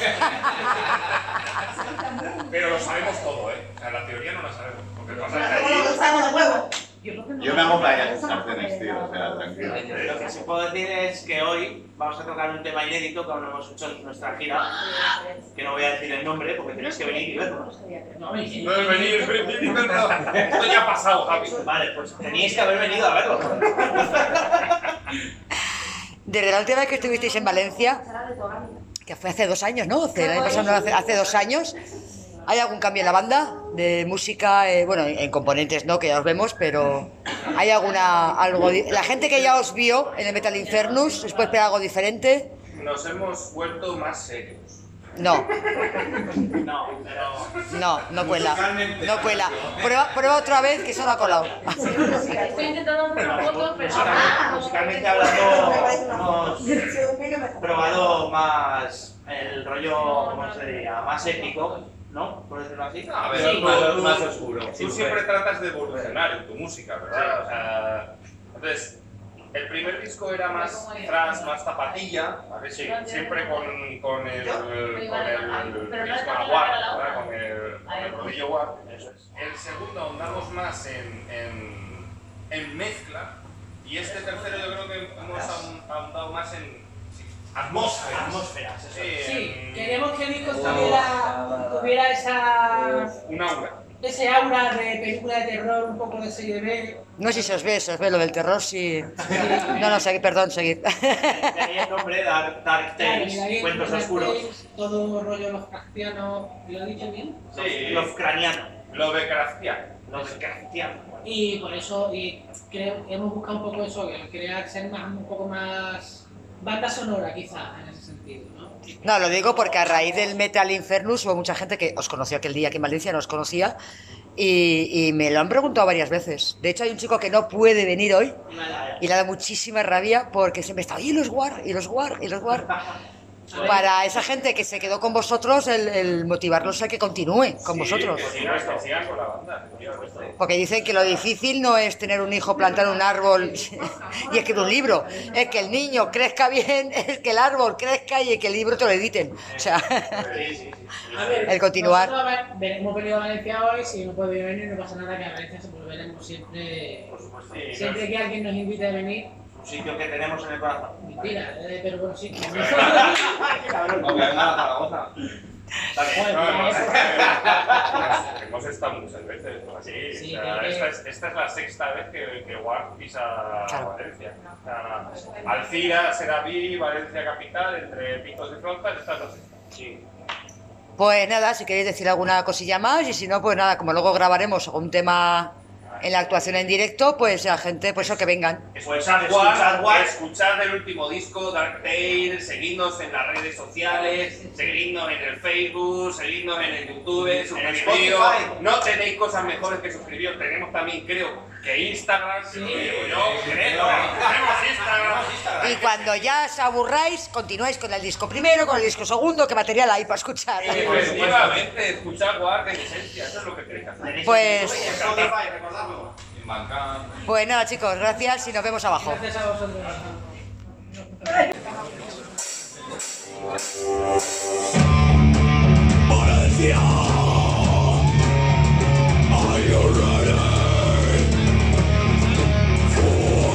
Pero lo sabemos todo, O sea, la teoría no la sabemos. Porque pasa que allí... Yo me hago paellas en sartenes, tío, o sea, tranquilo. Lo que sí puedo decir es que hoy vamos a tocar un tema inédito que aún no hemos hecho en nuestra gira, que no voy a decir el nombre porque tenéis que venir y verlo. No es venir y verlo. Esto ya ha pasado, Javi. Vale, pues teníais que haber venido a verlo. Desde la última vez que estuvisteis en Valencia, que fue hace 2 años, ¿no? El año pasado, hace 2 años. ¿Hay algún cambio en la banda? De música, bueno, en componentes no, que ya os vemos, pero ¿hay algo? La gente que ya os vio en el Metal Infernus, ¿os puede esperar algo diferente? Nos hemos vuelto más serios. No. No cuela. No cuela. Prueba otra vez, que eso no ha colado. Estoy intentando hacer una foto, pero... Musicalmente hablando, hemos probado más el rollo, ¿cómo se diría? Más épico, ¿no? Por decirlo así. A ver, sí, más oscuro. Tú siempre tratas de evolucionar en tu música, ¿verdad? O sea, entonces, El primer disco era más thrash, más zapatilla, ¿vale? Sí, siempre con el disco War, ¿verdad? Con el rodillo War. El segundo ahondamos más en mezcla, y este tercero yo creo que hemos ahondado más en atmósferas. Sí, queremos que el disco tuviera ese aura de película de terror, un poco de serie B. No sé si se os ve lo del terror, sí. No, seguid, perdón, seguid. De ahí el nombre, Dark Tales, cuentos oscuros. Todo rollo Lovecraftiano, ¿lo he dicho bien? Sí, Lovecraftiano. Y por eso hemos buscado un poco eso, ser un poco más banda sonora quizá, en ese sentido, ¿no? No, lo digo porque a raíz del Metal Infernus hubo mucha gente que os conoció aquel día aquí en Valencia, no os conocía, y me lo han preguntado varias veces. De hecho, hay un chico que no puede venir hoy y le da muchísima rabia porque siempre está, y los War. Para esa gente que se quedó con vosotros, el motivarlos a que continúe con vosotros. Que sigan con la banda. Porque dicen que lo difícil no es tener un hijo, plantar un árbol y escribir un libro. Es que el niño crezca bien, es que el árbol crezca y que el libro te lo editen. O sea, el continuar. Hemos venido a Valencia hoy, si no puede venir no pasa nada, que a Valencia se volveremos siempre. Siempre que alguien nos invite a venir. Un sitio que tenemos en el corazón. Mentira, pero bueno, sí. No, que venga a Zaragoza. Hemos estado muchas veces, así. Esta es la sexta vez que War pisa Valencia. Alcira, Seraví, Valencia capital, entre Picos de Frontas, esta es la sexta. Sí. Pues nada, si queréis decir alguna cosilla más, y si no, pues nada, como luego grabaremos algún tema en la actuación en directo, pues la gente, pues eso, que vengan. Escuchad el último disco, Dark Tales, seguidnos en las redes sociales, seguidnos en el Facebook, seguidnos en el YouTube, suscribiros. No tenéis cosas mejores que suscribiros, tenemos también, creo, que Instagram, tenemos Instagram. Y cuando ya os aburráis, continuáis con el disco primero, con el disco segundo, que material hay para escuchar. Efectivamente, escuchar War en esencia, eso es lo que queréis hacer. Pues nada, chicos, gracias y nos vemos abajo. Gracias a vosotros. Valencia, are you ready for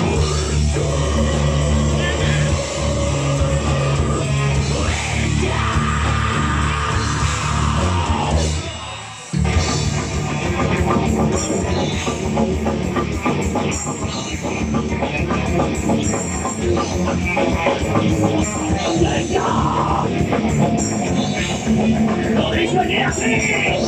lo dicho ni así.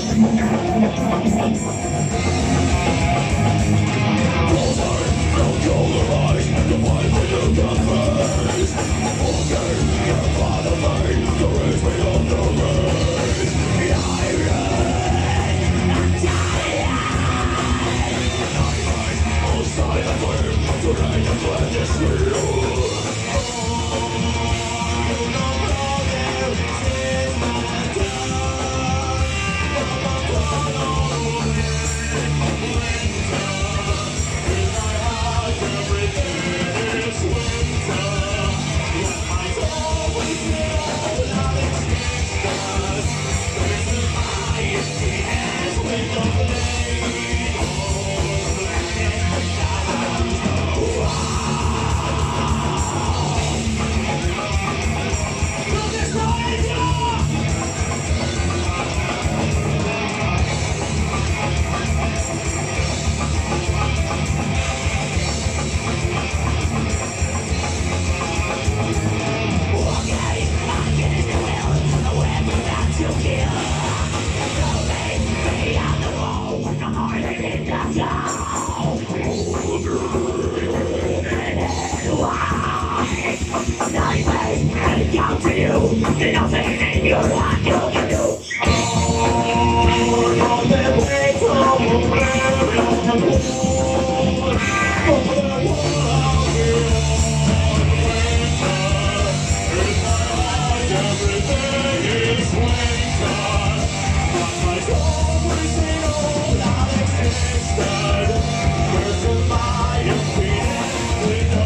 With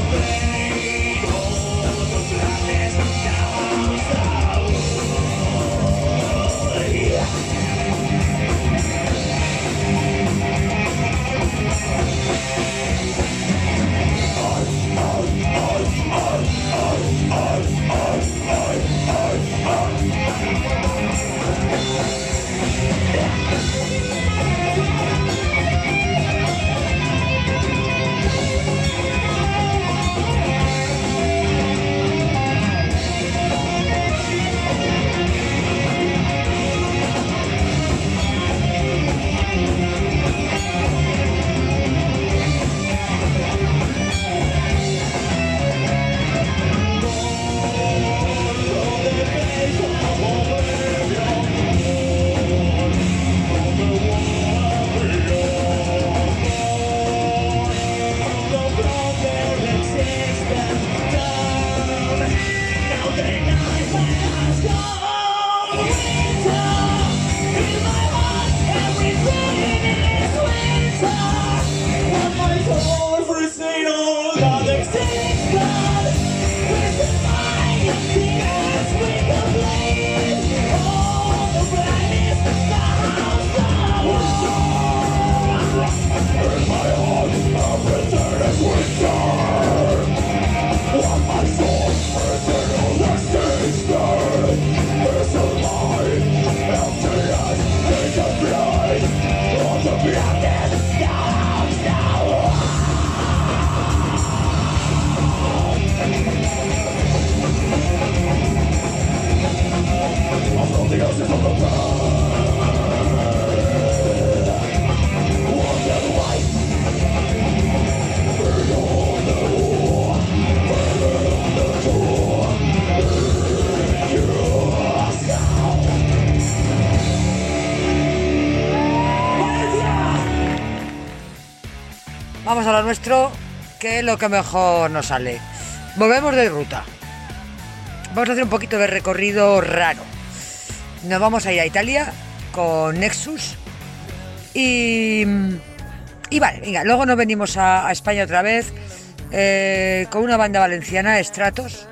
Vamos a lo nuestro, que es lo que mejor nos sale. Volvemos de ruta. Vamos a hacer un poquito de recorrido raro. Nos vamos a ir a Italia con Nexus. Y vale, venga, luego nos venimos a España otra vez con una banda valenciana, Stratos.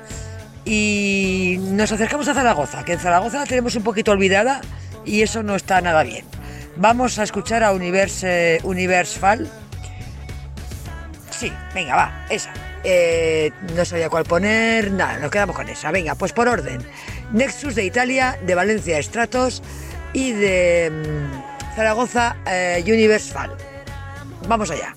Y nos acercamos a Zaragoza, que en Zaragoza la tenemos un poquito olvidada y eso no está nada bien. Vamos a escuchar a Universal. Sí, venga, va, esa. No sabía cuál poner, nada, nos quedamos con esa. Venga, pues por orden. Nexus de Italia, de Valencia Stratos y de Zaragoza Universal. Vamos allá.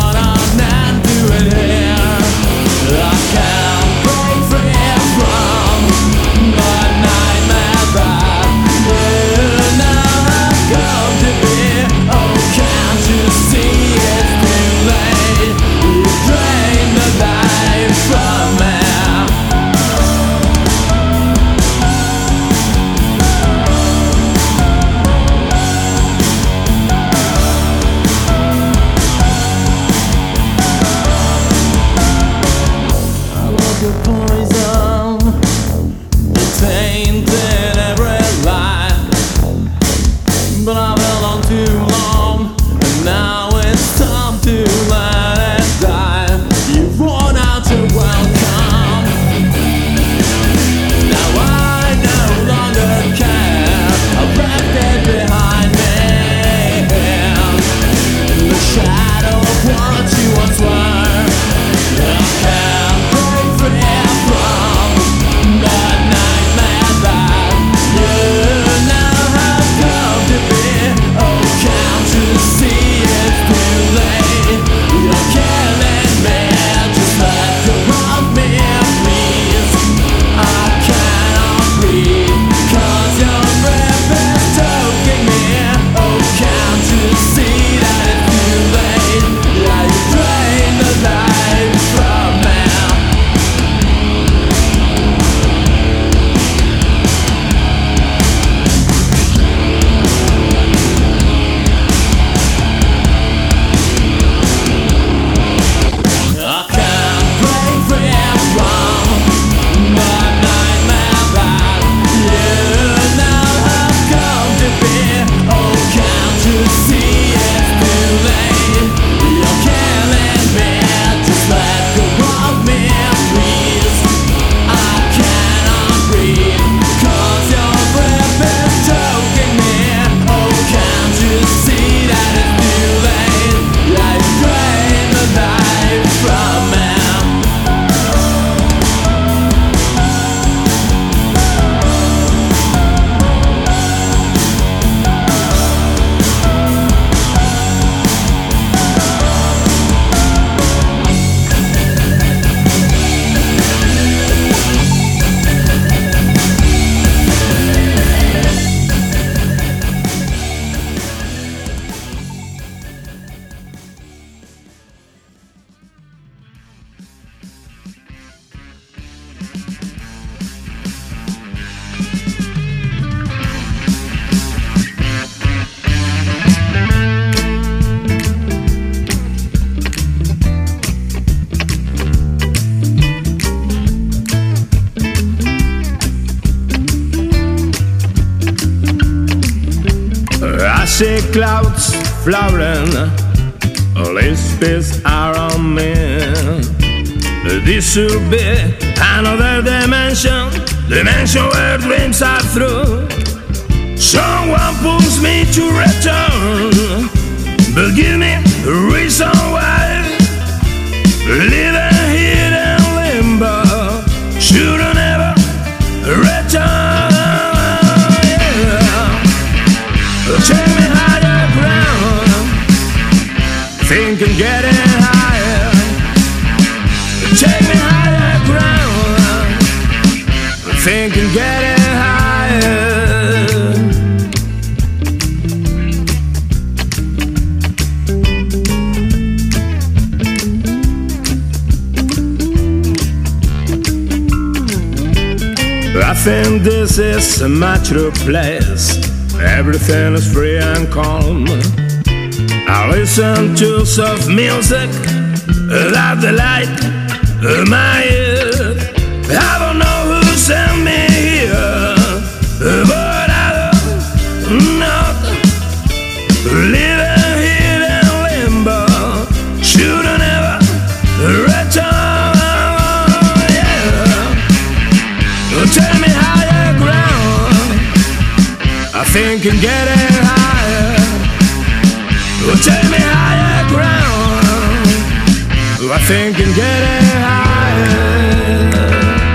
From see clouds flowering, Lisbeth around me. This should be another dimension where dreams are through. Someone pulls me to return, but give me a reason why. Living here in limbo, should've never returned. Take me higher ground, thinking getting higher. Take me higher ground, thinking getting higher. I think this is a mature place. Everything is free and calm. I listen to soft music that delight my ear. I don't know who sent me here, but I don't know. Living here in limbo, should've never return. Yeah. Take me higher ground, I think I'm getting higher. Take me higher ground, I think I'm getting higher.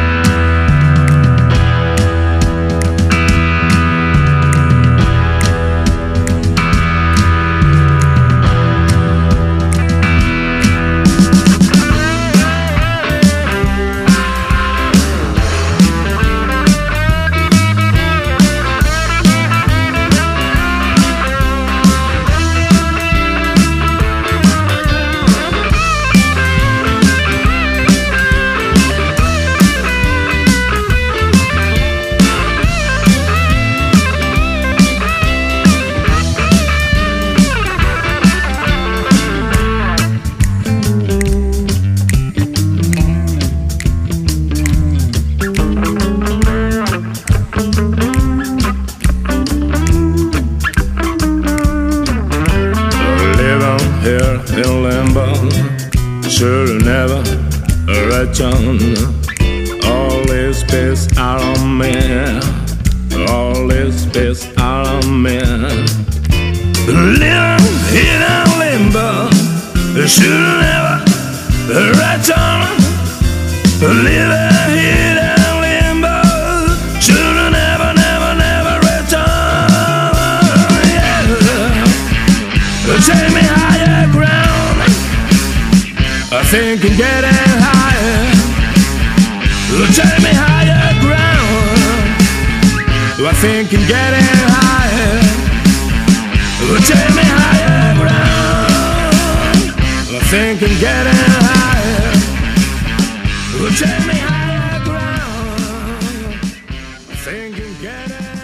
Should've never returned. All this peace out on me, all this peace out on me. Living in a limbo, should've never returned. Living in a limbo, should've never, never, never returned. Yeah. Take me higher ground, I think I'm getting higher. Take me higher ground, I think I'm getting higher. Take me higher ground, I think I'm getting higher. Take me higher ground, I think I'm getting higher.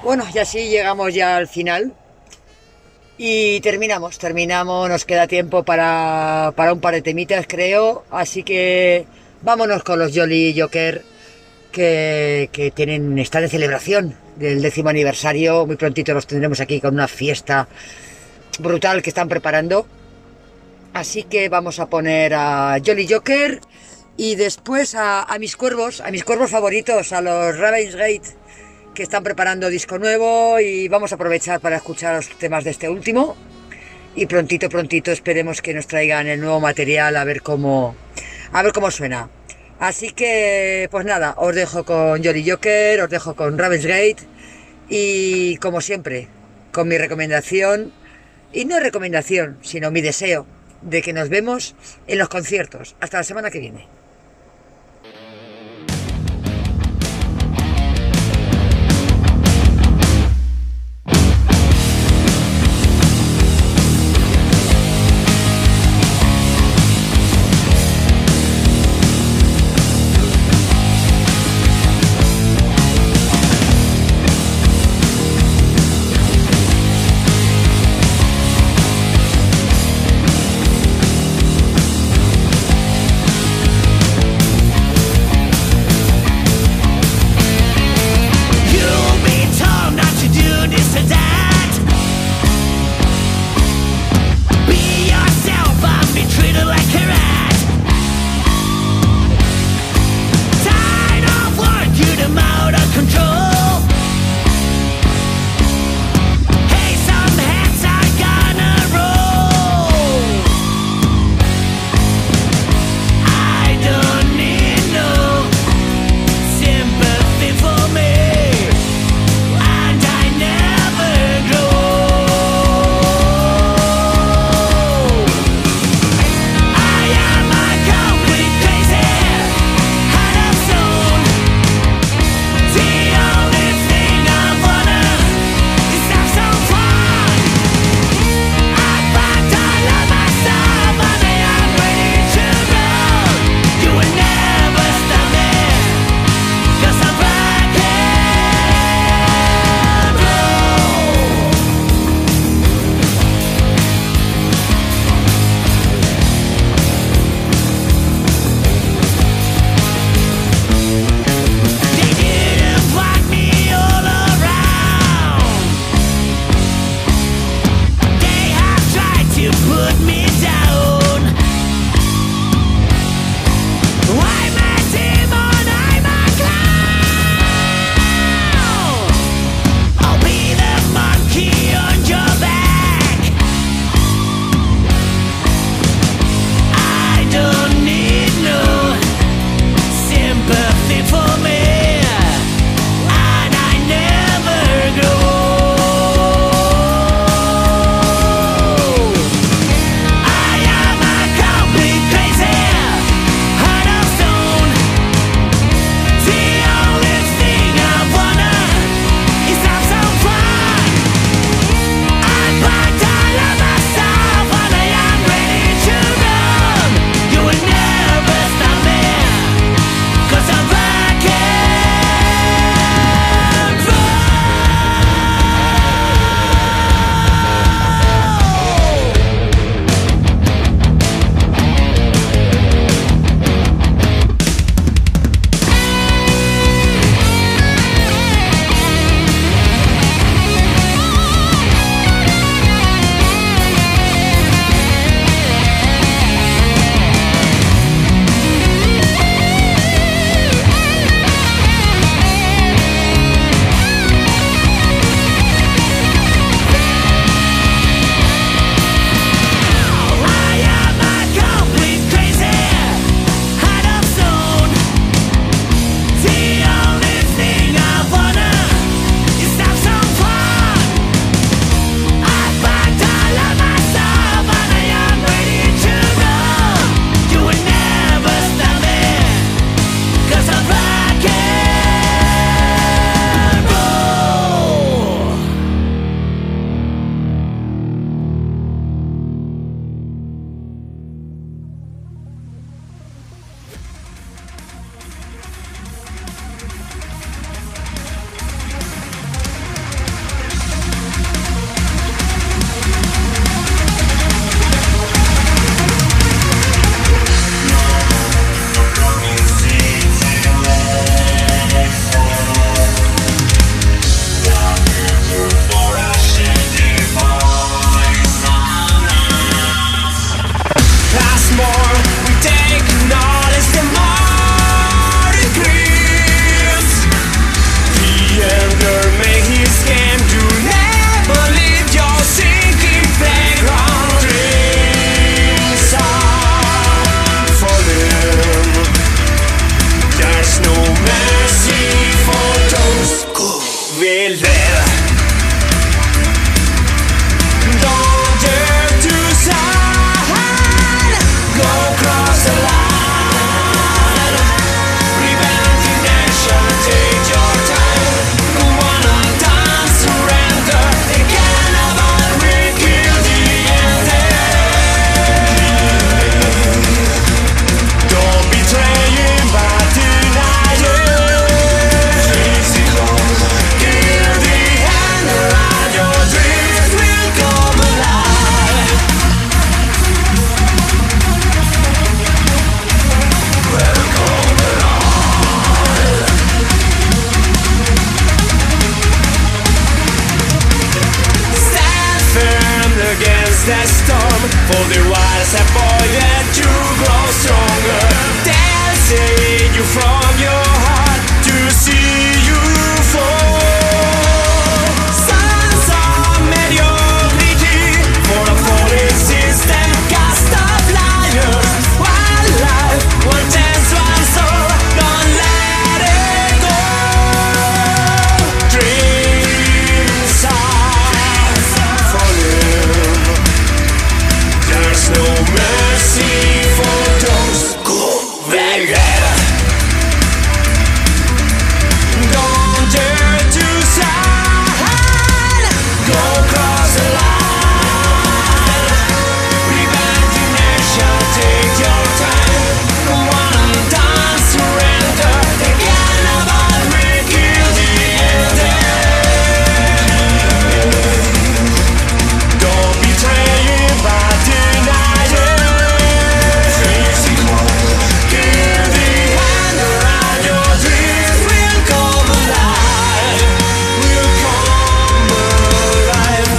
Bueno, y así llegamos ya al final. Y terminamos, nos queda tiempo para un par de temitas, creo. Así que vámonos con los Jolly Joker, que están de celebración del 10º aniversario. Muy prontito los tendremos aquí con una fiesta brutal que están preparando. Así que vamos a poner a Jolly Joker y después a mis cuervos favoritos, a los Ravensgate, que están preparando disco nuevo, y vamos a aprovechar para escuchar los temas de este último. Y prontito esperemos que nos traigan el nuevo material, a ver cómo suena. Así que, pues nada, os dejo con Jolly Joker, os dejo con Ravensgate, y como siempre, con mi recomendación, y no recomendación, sino mi deseo, de que nos vemos en los conciertos. Hasta la semana que viene. the storm for the wise avoided to grow stronger. Dancing you from your heart to see you fall. Sons of mediocrity for a falling system, cast of liars. One life, one chance, one soul. Don't let it go. Dreams are falling. There's no mercy for those who regret. Don't dare to sign. Go cross the line. Revenge inertia, take your time. One and done, surrender. The carnival will kill the ending. Don't betray it by denying. Kill the hand around your dreams will come alive. Will come alive.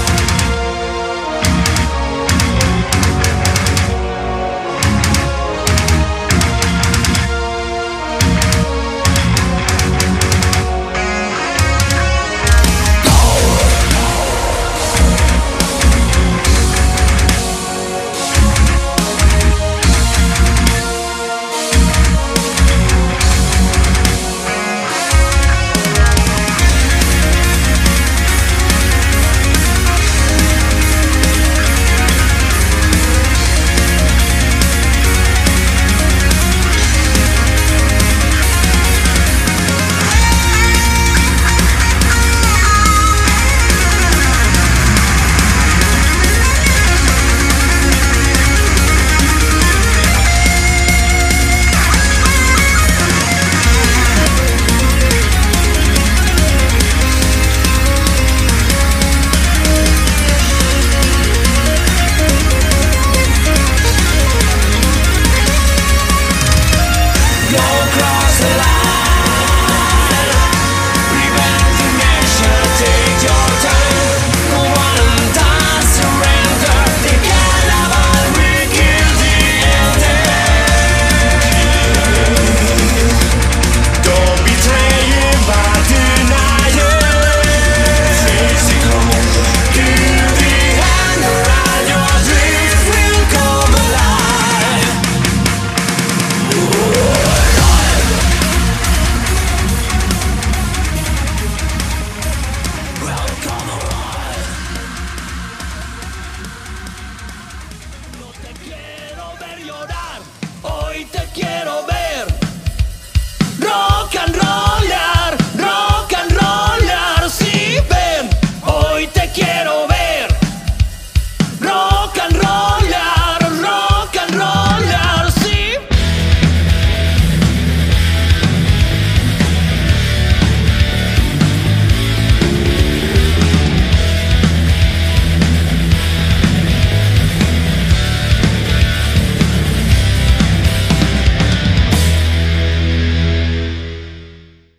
Don't cross the line. Revenge inertia, take your time. One and done, surrender. The carnival will kill the ending. Don't betray it by denying. Kill the hand around your dreams will come alive. No te quiero ver llorar, hoy te quiero ver